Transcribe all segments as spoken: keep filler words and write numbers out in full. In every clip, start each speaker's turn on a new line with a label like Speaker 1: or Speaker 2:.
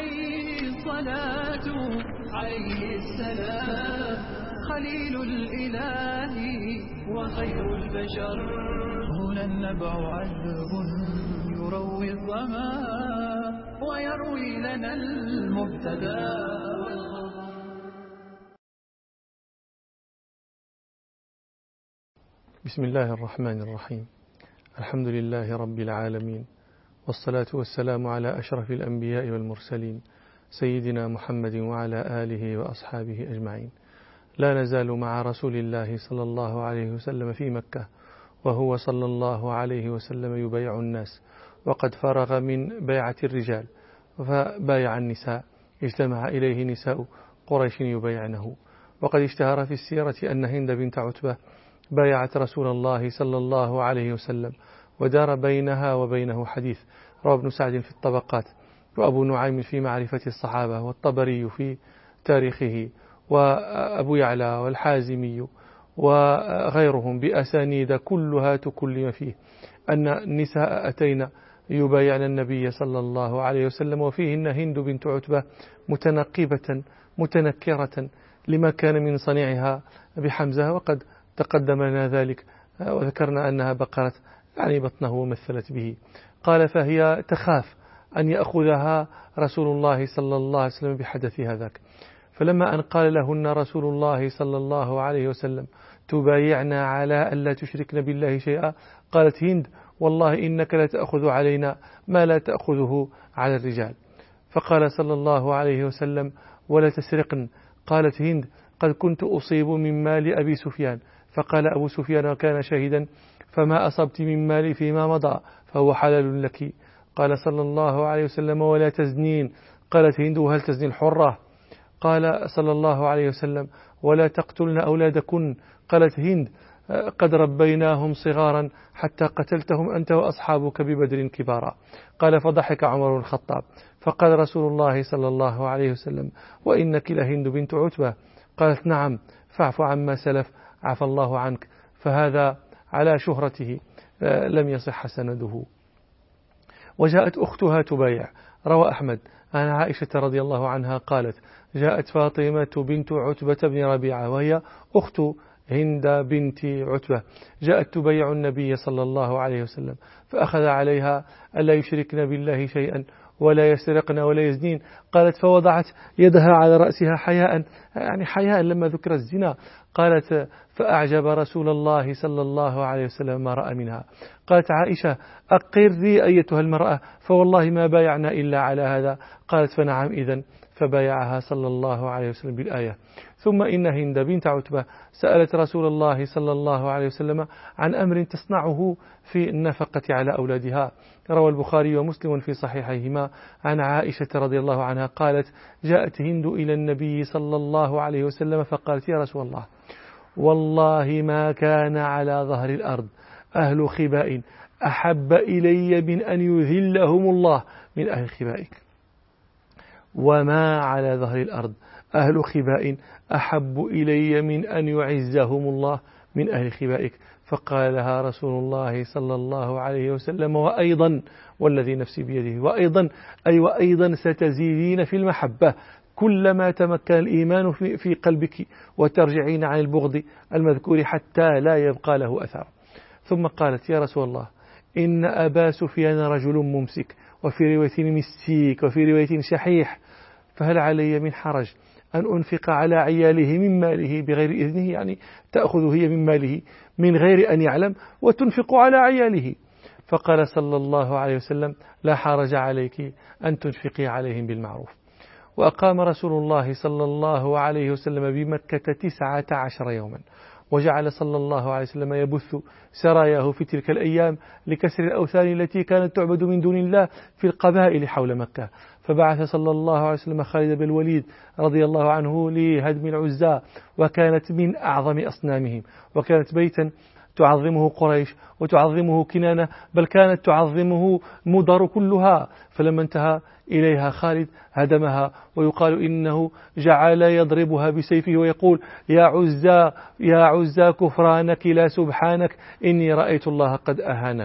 Speaker 1: عليه الصلاة عليه السلام خليل الإله وخير البشر. هنا النبع عذب يروي الظما ويروي لنا المبتدى والخبر.
Speaker 2: بسم الله الرحمن الرحيم. الحمد لله رب العالمين، والصلاة والسلام على أشرف الأنبياء والمرسلين سيدنا محمد وعلى آله وأصحابه أجمعين. لا نزال مع رسول الله صلى الله عليه وسلم في مكة، وهو صلى الله عليه وسلم يبايع الناس، وقد فرغ من بيعة الرجال فبايع النساء، اجتمع إليه نساء قريش يبايعنه. وقد اشتهر في السيرة أن هند بنت عتبة بايعت رسول الله صلى الله عليه وسلم، ودار بينها وبينه حديث. روى ابن سعد في الطبقات، وأبو نعيم في معرفة الصحابة، والطبري في تاريخه، وأبو يعلى والحازمي وغيرهم بأسانيد كلها تكلم فيه أن النساء أتينا يبايعن النبي صلى الله عليه وسلم، وفيهن هند بنت عتبة متنقبة متنكرة لما كان من صنيعها بحمزة، وقد تقدم لنا ذلك وذكرنا أنها بقرت يعني بطنه ومثلت به. قال فهي تخاف أن يأخذها رسول الله صلى الله عليه وسلم بحدث هذاك. فلما أن قال لهن رسول الله صلى الله عليه وسلم تبايعنا على ألا تشركن بالله شيئا، قالت هند والله إنك لا تأخذ علينا ما لا تأخذه على الرجال. فقال صلى الله عليه وسلم ولا تسرقن. قالت هند قد كنت أصيب من مال أبي سفيان. فقال أبو سفيان وكان شهيدا فما أصبت من مالي فيما مضى فهو حلال لك. قال صلى الله عليه وسلم ولا تزنين. قالت هند وهل تزني الحرة؟ قال صلى الله عليه وسلم ولا تقتلن أولادكن. قالت هند قد ربيناهم صغارا حتى قتلتهم أنت وأصحابك ببدر كبارا. قال فضحك عمر بن الخطاب. فقال رسول الله صلى الله عليه وسلم وإنك لهند بنت عتبة. قالت نعم فاعف عما سلف عفى الله عنك. فهذا على شهرته لم يصح سنده. وجاءت أختها تبايع. روى أحمد عن عائشة رضي الله عنها قالت جاءت فاطمة بنت عتبة بن ربيعة وهي أخت هند بنت عتبة، جاءت تبايع النبي صلى الله عليه وسلم، فأخذ عليها ألا يشركن بالله شيئا ولا يسرقن ولا يزنين. قالت فوضعت يدها على رأسها حياء، يعني حياء لما ذكر الزنا. قالت فأعجب رسول الله صلى الله عليه وسلم ما رأى منها. قالت عائشة أقري أيتها المرأة فوالله ما بايعنا إلا على هذا. قالت فنعم إذن. فبايعها صلى الله عليه وسلم بالآية. ثم إن هند بنت عتبة سألت رسول الله صلى الله عليه وسلم عن أمر تصنعه في النفقة على أولادها. روى البخاري ومسلم في صحيحيهما عن عائشة رضي الله عنها قالت جاءت هند إلى النبي صلى الله عليه وسلم فقالت يا رسول الله والله ما كان على ظهر الأرض أهل خباء أحب إلي من أن يذلهم الله من أهل خبائك، وما على ظهر الأرض أهل خباء أحب إلي من أن يعزهم الله من أهل خبائك. فقال لها رسول الله صلى الله عليه وسلم وأيضا والذي نفسي بيده وأيضا أي وأيضا ستزيدين في المحبة كلما تمكن الإيمان في, في قلبك وترجعين عن البغض المذكور حتى لا يبقى له أثر. ثم قالت يا رسول الله إن أبا سفيان رجل ممسك، وفي رواية مسيك، وفي رواية شحيح، فهل علي من حرج أن أنفق على عياله من ماله بغير إذنه، يعني تأخذ هي من ماله من غير أن يعلم وتنفق على عياله. فقال صلى الله عليه وسلم لا حرج عليك أن تنفقي عليهم بالمعروف. وأقام رسول الله صلى الله عليه وسلم بمكة تسعة عشر يوما، وجعل صلى الله عليه وسلم يبث سراياه في تلك الأيام لكسر الأوثان التي كانت تعبد من دون الله في القبائل حول مكة. فبعث صلى الله عليه وسلم خالد بن الوليد رضي الله عنه لهدم العزى، وكانت من أعظم أصنامهم، وكانت بيتا تعظمه قريش وتعظمه كنانة، بل كانت تعظمه مضر كلها. فلما انتهى إليها خالد هدمها، ويقال إنه جعل يضربها بسيفه ويقول يا عزى يا عزى كفرانك لا سبحانك إني رأيت الله قد أهانك.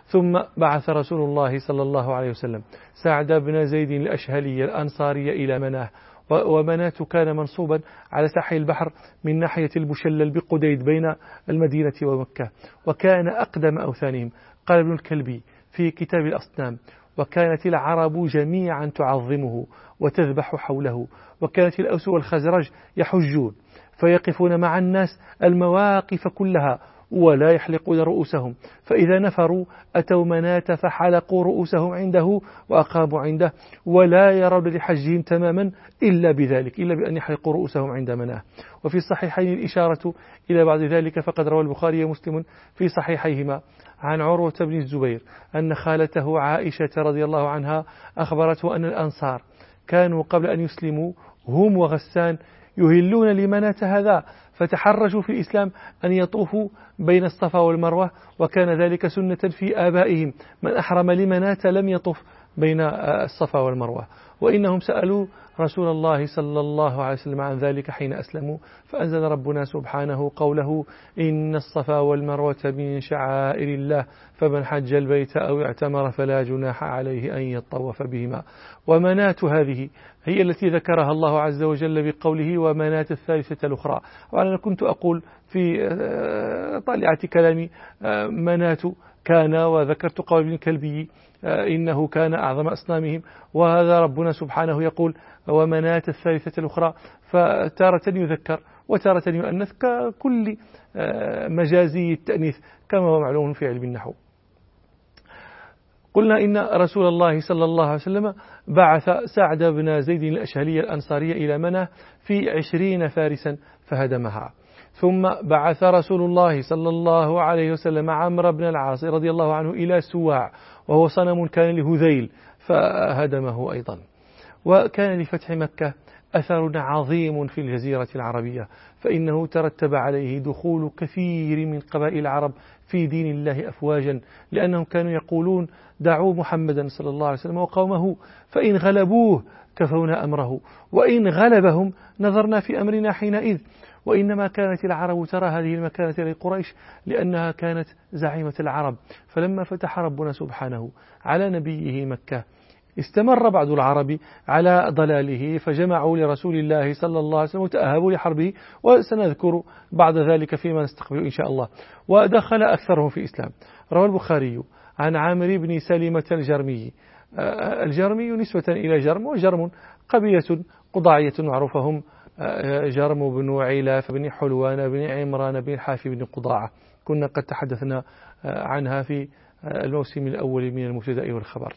Speaker 2: ثم بعث رسول الله صلى الله عليه وسلم سعد بن زيد الأشهلي الأنصاري إلى مناه، ومناة كان منصوبا على ساحل البحر من ناحية المشلل بقديد بين المدينة ومكة، وكان أقدم أوثانهم. قال ابن الكلبي في كتاب الأصنام: وكانت العرب جميعا تعظمه وتذبح حوله، وكانت الأوس والخزرج يحجون فيقفون مع الناس المواقف كلها ولا يحلقون رؤوسهم، فإذا نفروا أتوا مناة فحلقوا رؤوسهم عنده وأقاموا عنده، ولا يرون لحجهم تماما إلا بذلك، إلا بأن يحلقوا رؤوسهم عند مناه. وفي الصحيحين الإشارة إلى بعض ذلك، فقد روى البخاري ومسلم في صحيحيهما عن عروة بن الزبير أن خالته عائشة رضي الله عنها أخبرته أن الأنصار كانوا قبل أن يسلموا هم وغسان يهلون لمناة هذا، فتحرجوا في الإسلام أن يطوفوا بين الصفا والمروة، وكان ذلك سنة في آبائهم، من أحرم لمناة لم يطف بين الصفا والمروة. وإنهم سألوا رسول الله صلى الله عليه وسلم عن ذلك حين أسلموا، فأنزل ربنا سبحانه قوله: إن الصفا والمروة من شعائر الله فمن حج البيت أو اعتمر فلا جناح عليه أن يطوف بهما. ومناة هذه هي التي ذكرها الله عز وجل بقوله: ومناة الثالثة الأخرى. وأنا كنت أقول في طالعة كلامي مناة كان، وذكرت قول ابن الكلبي إنه كان أعظم أصنامهم، وهذا ربنا سبحانه يقول ومناة الثالثة الأخرى، فتارة يذكر وتارة يؤنث ككل مجازي التأنيث كما هو معلوم في علم النحو. قلنا إن رسول الله صلى الله عليه وسلم بعث سعد بن زيد الأشهلي الأنصاري إلى مناه في عشرين فارسا فهدمها. ثم بعث رسول الله صلى الله عليه وسلم عمرو بن العاص رضي الله عنه إلى سواع، وهو صنم كان لهذيل، فهدمه أيضا. وكان لفتح مكة أثر عظيم في الجزيرة العربية، فإنه ترتب عليه دخول كثير من قبائل العرب في دين الله أفواجا، لأنهم كانوا يقولون: دعوا محمدا صلى الله عليه وسلم وقومه، فإن غلبوه كفونا أمره، وإن غلبهم نظرنا في أمرنا حينئذ. وإنما كانت العرب ترى هذه المكانة لقريش لأنها كانت زعيمة العرب. فلما فتح ربنا سبحانه على نبيه مكة استمر بعض العرب على ضلاله، فجمعوا لرسول الله صلى الله عليه وسلم وتأهبوا لحربه، وسنذكر بعد ذلك فيما نستقبل إن شاء الله. ودخل أكثرهم في الإسلام. روى البخاري عن عامر بن سلمة الجرمي. الجرمي نسبة إلى جرم، وجرم قبيلة قضاعية معروفة، هم جرم بن عيلاف بن حلوان بن عمران بن حافي بن قضاعة، كنا قد تحدثنا عنها في الموسم الأول من المبتدأ والخبر.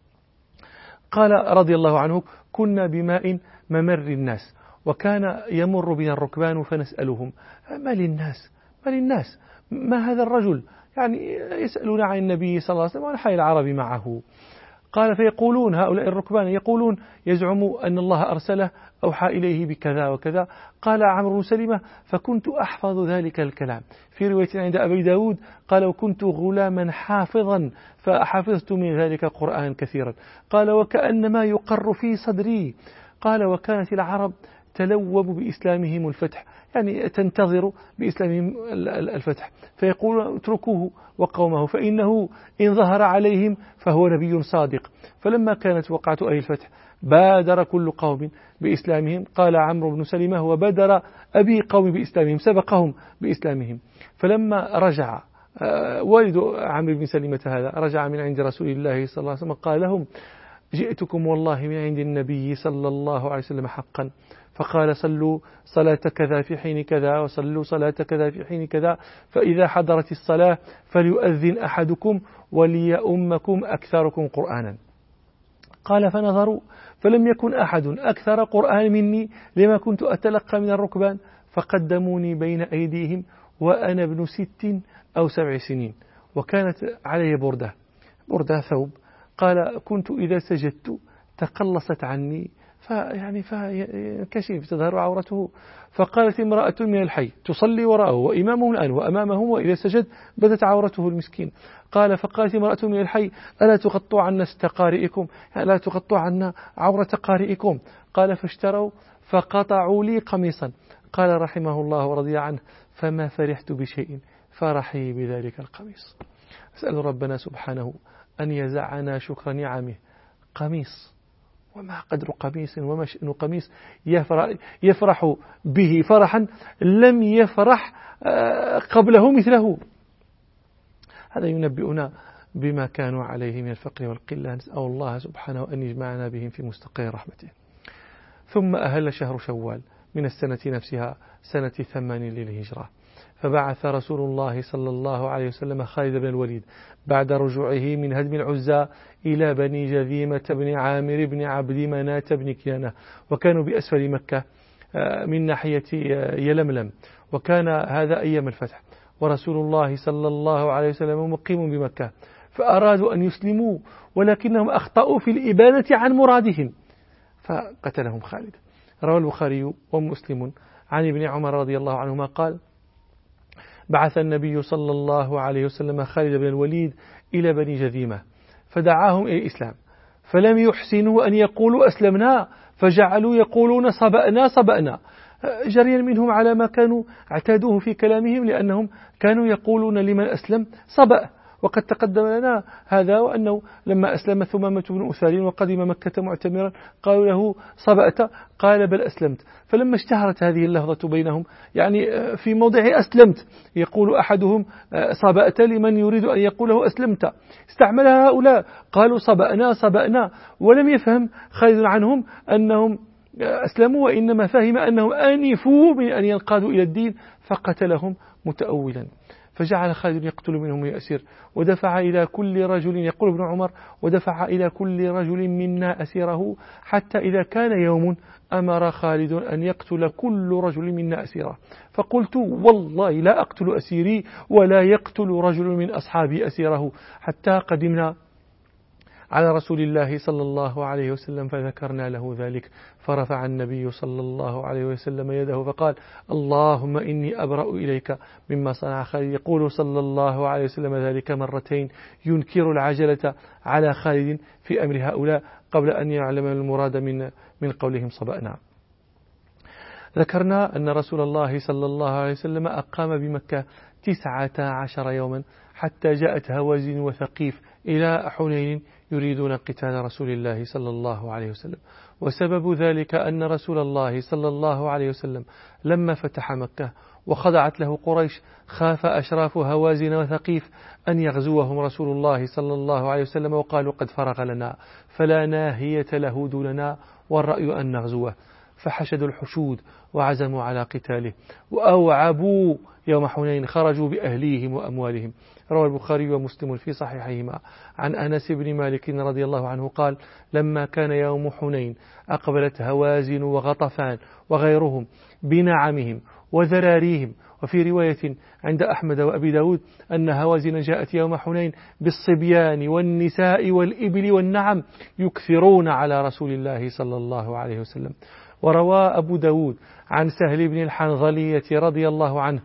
Speaker 2: قال رضي الله عنه: كنا بماء ممر الناس، وكان يمر بنا الركبان فنسألهم: ما للناس ما للناس ما هذا الرجل؟ يعني يسألون عن النبي صلى الله عليه وسلم وعن حال العرب معه. قال: فيقولون هؤلاء الركبان يقولون يزعم أن الله أرسله أوحى إليه بكذا وكذا. قال عمرو بن سلمة: فكنت أحفظ ذلك الكلام. في رواية عند أبي داود قال: وكنت غلاما حافظا فحفظت من ذلك قرآن كثيرا. قال: وكأنما يقر في صدري. قال: وكانت العرب تلوب بإسلامهم الفتح، يعني تنتظر بإسلامهم الفتح، فيقول: اتركوه وقومه فإنه إن ظهر عليهم فهو نبي صادق. فلما كانت وقعة أهل الفتح بادر كل قوم بإسلامهم. قال عمرو بن سلمة: وبدر أبي قوم بإسلامهم، سبقهم بإسلامهم. فلما رجع والد عمرو بن سلمة هذا رجع من عند رسول الله صلى الله عليه وسلم قال لهم: جئتكم والله من عند النبي صلى الله عليه وسلم حقا. فقال: صلوا صلاة كذا في حين كذا، وصلوا صلاة كذا في حين كذا، فإذا حضرت الصلاة فليؤذن أحدكم وليؤمكم أكثركم قرآنا. قال: فنظروا فلم يكن أحد أكثر قرآن مني لما كنت أتلقى من الركبان، فقدموني بين أيديهم وأنا ابن ست أو سبع سنين، وكانت علي بردة بردة ثوب. قال: كنت إذا سجدت تقلصت عني فيعني فكشف تظهر عورته. فقالت امرأة من الحي تصلي وراءه وإمامه الآن وأمامهم، وإذا سجد بدت عورته المسكين. قال: فقالت امرأة من الحي: ألا تغطوا عنا ست قارئكم، لا تغطوا عنا عورة قارئكم. قال: فاشتروا فقطعوا لي قميصا. قال رحمه الله ورضي عنه: فما فرحت بشيء فرحي بذلك القميص. أسأل ربنا سبحانه أن يزعنا شكر نعمه. قميص، وما قدر قميص وما شأن قميص يفرح, يفرح به فرحا لم يفرح قبله مثله. هذا ينبئنا بما كانوا عليه من الفقر والقلة. نسأل الله سبحانه أن يجمعنا بهم في مستقر رحمته. ثم أهل شهر شوال من السنة نفسها سنة ثمان للهجرة، فبعث رسول الله صلى الله عليه وسلم خالد بن الوليد بعد رجوعه من هدم العزى إلى بني جذيمة بن عامر بن عبد مناة بن كنانة، وكانوا بأسفل مكة من ناحية يلملم، وكان هذا أيام الفتح، ورسول الله صلى الله عليه وسلم مقيم بمكة، فأرادوا أن يسلموا ولكنهم أخطأوا في الإبانة عن مرادهم فقتلهم خالد. روى البخاري ومسلم عن ابن عمر رضي الله عنهما قال: بعث النبي صلى الله عليه وسلم خالد بن الوليد إلى بني جذيمة فدعاهم إلى الإسلام، فلم يحسنوا أن يقولوا أسلمنا، فجعلوا يقولون صبأنا صبأنا، جريا منهم على ما كانوا اعتادوه في كلامهم، لأنهم كانوا يقولون لمن أسلم صبأ. وقد تقدم لنا هذا، وأنه لما أسلم ثمامة بن أثال وقدم مكة معتمرا قالوا له صبأت، قال بل أسلمت. فلما اشتهرت هذه اللفظة بينهم، يعني في موضع أسلمت يقول أحدهم صبأت لمن يريد أن يقوله أسلمت، استعملها هؤلاء قالوا صبأنا صبأنا، ولم يفهم خالد عنهم أنهم أسلموا، وإنما فهم أنهم آنفوا من أن ينقادوا إلى الدين فقتلهم متأولا. فجعل خالد يقتل منهم يأسر، ودفع إلى كل رجل، يقول ابن عمر، ودفع إلى كل رجل منا أسيره، حتى إذا كان يوم أمر خالد أن يقتل كل رجل منا أسيره، فقلت والله لا أقتل أسيري ولا يقتل رجل من أصحابي أسيره، حتى قدمنا على رسول الله صلى الله عليه وسلم فذكرنا له ذلك، فرفع النبي صلى الله عليه وسلم يده فقال: اللهم إني أبرأ إليك مما صنع خالد. يقول صلى الله عليه وسلم ذلك مرتين، ينكر العجلة على خالد في أمر هؤلاء قبل أن يعلم المراد من من قولهم صبأنا. ذكرنا أن رسول الله صلى الله عليه وسلم أقام بمكة تسعة عشر يوما حتى جاءت هوازن وثقيف إلى حنين يريدون قتال رسول الله صلى الله عليه وسلم. وسبب ذلك أن رسول الله صلى الله عليه وسلم لما فتح مكة وخضعت له قريش خاف أشراف هوازن وثقيف أن يغزوهم رسول الله صلى الله عليه وسلم، وقالوا قد فرغ لنا فلا ناهية له دوننا والرأي أن نغزوه، فحشدوا الحشود وعزموا على قتاله، وأوعبوا يوم حنين خرجوا بأهليهم وأموالهم. روى البخاري ومسلم في صحيحهما عن أنس بن مالك رضي الله عنه قال: لما كان يوم حنين أقبلت هوازن وغطفان وغيرهم بنعمهم وذراريهم. وفي رواية عند أحمد وأبي داود أن هوازن جاءت يوم حنين بالصبيان والنساء والإبل والنعم يكثرون على رسول الله صلى الله عليه وسلم. وروى أبو داود عن سهل بن الحنظلية رضي الله عنه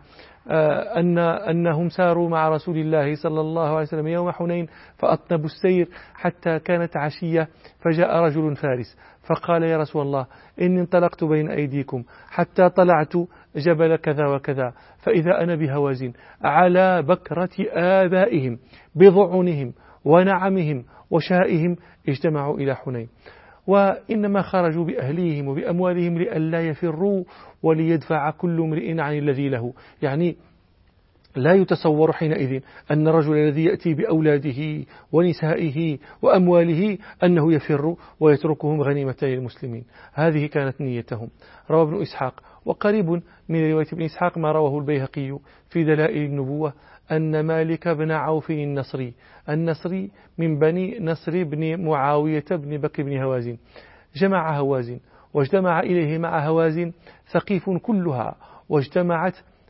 Speaker 2: أن أنهم ساروا مع رسول الله صلى الله عليه وسلم يوم حنين فأطنبوا السير حتى كانت عشية، فجاء رجل فارس فقال: يا رسول الله إني انطلقت بين أيديكم حتى طلعت جبل كذا وكذا، فإذا أنا بهوازن على بكرة آبائهم بضعنهم ونعمهم وشائهم اجتمعوا إلى حنين، وإنما خرجوا بأهليهم وبأموالهم لئلا يفروا وليدفع كل امرئ عن الذي له. يعني لا يتصور حينئذ أن الرجل الذي يأتي بأولاده ونسائه وأمواله أنه يفر ويتركهم غنيمة للمسلمين. هذه كانت نيتهم. روى ابن إسحاق، وقريب من رواية ابن إسحاق ما رواه البيهقي في دلائل النبوة، أن مالك بن عوف النصري النصري من بني نصر بن معاوية بن بكر بن هوازن جمع هوازن، واجتمع إليه مع هوازن ثقيف كلها، واجتمعت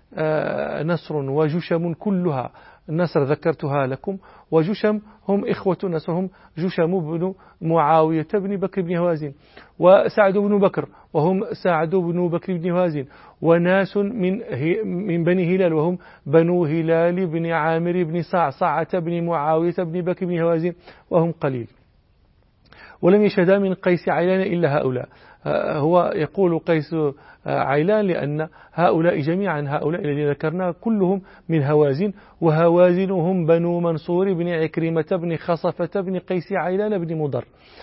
Speaker 2: نصر وجشم كلها. النصر ذكرتها لكم، وجشم هم إخوة نصر، هم جشم بن معاوية بن بكر بن هوازن، وسعد بن بكر وهم سعد بن بكر بن هوازن، وناس من من بني هلال وهم بنو هلال بن عامر بن صعصعة بن معاوية بن بكر بن هوازن وهم قليل. ولم يشهدا من قيس عيلان إلا هؤلاء. هو يقول قيس عيلان لأن هؤلاء جميعا هؤلاء الذين ذكرنا كلهم من هوازن، وهوازنهم بنو منصور بن عكرمة بن خصفة بن قيس عيلان بن مضر.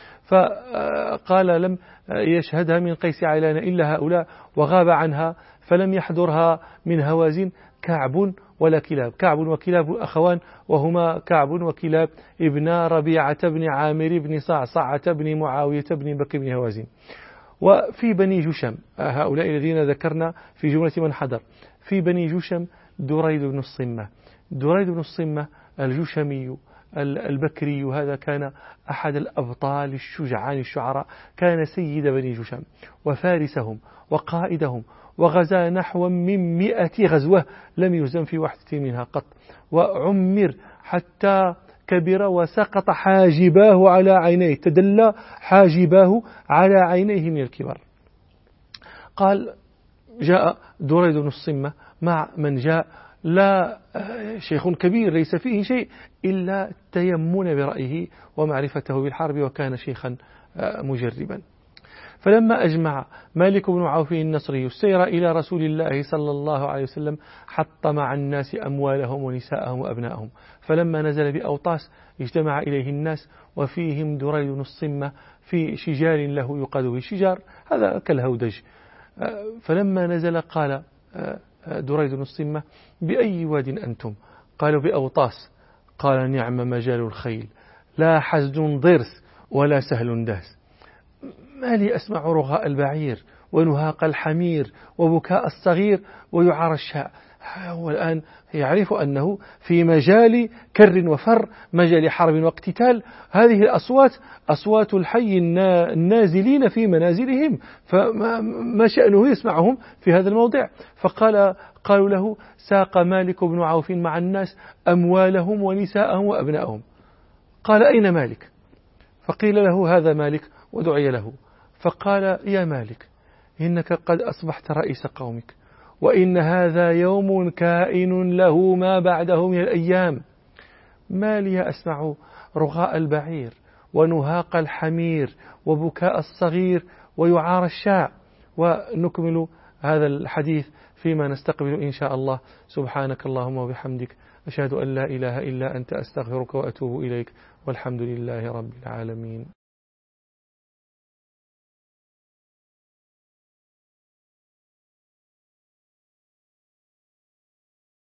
Speaker 2: فقال لم يشهدها من قيس عيلان إلا هؤلاء، وغاب عنها فلم يحضرها من هوازن كعب ولا كلاب. كعب وكلاب أخوان، وهما كعب وكلاب ابن ربيعة بن عامر بن صعصعة بن معاوية بن بكر بن هوازن. وفي بني جشم هؤلاء الذين ذكرنا في جملة من حضر، في بني جشم دريد بن الصمة. دريد بن الصمة الجشمي البكري، هذا كان أحد الأبطال الشجعان الشعراء، كان سيد بني جشم وفارسهم وقائدهم، وغزا نحو من مئة غزوة لم يهزم في واحدة منها قط، وعمر حتى كبر وسقط حاجباه على عينيه، تدلى حاجباه على عينيه من الكبر. قال جاء دريد بن الصمة مع من جاء، لا شيخ كبير ليس فيه شيء إلا التيمن برأيه ومعرفته بالحرب، وكان شيخا مجربا. فلما أجمع مالك بن عوف النصري السير إلى رسول الله صلى الله عليه وسلم حط مع الناس أموالهم ونساءهم وأبنائهم، فلما نزل بأوطاس اجتمع إليه الناس، وفيهم دريد بن الصمة في شجار له يقاد به، شجار هذا كالهودج. فلما نزل قال دريد بن الصمة بأي واد أنتم؟ قالوا بأوطاس. قال نعم مجال الخيل، لا حزن ضرس ولا سهل داس. ما لي أسمع رغاء البعير ونهاق الحمير وبكاء الصغير ويعار الشاء. هو الآن يعرف أنه في مجال كر وفر، مجال حرب واقتتال. هذه الأصوات أصوات الحي النازلين في منازلهم، فما شأنه يسمعهم في هذا الموضع؟ فقال قالوا له ساق مالك بن عوف مع الناس أموالهم ونساءهم وأبنائهم. قال أين مالك؟ فقيل له هذا مالك، ودعي له. فقال يا مالك إنك قد أصبحت رئيس قومك، وإن هذا يوم كائن له ما بعده من الأيام. ما لي أسمع رغاء البعير ونهاق الحمير وبكاء الصغير ويعار الشاع. ونكمل هذا الحديث فيما نستقبل إن شاء الله. سبحانك اللهم وبحمدك، أشهد أن لا إله إلا أنت، أستغفرك وأتوب إليك، والحمد لله رب العالمين.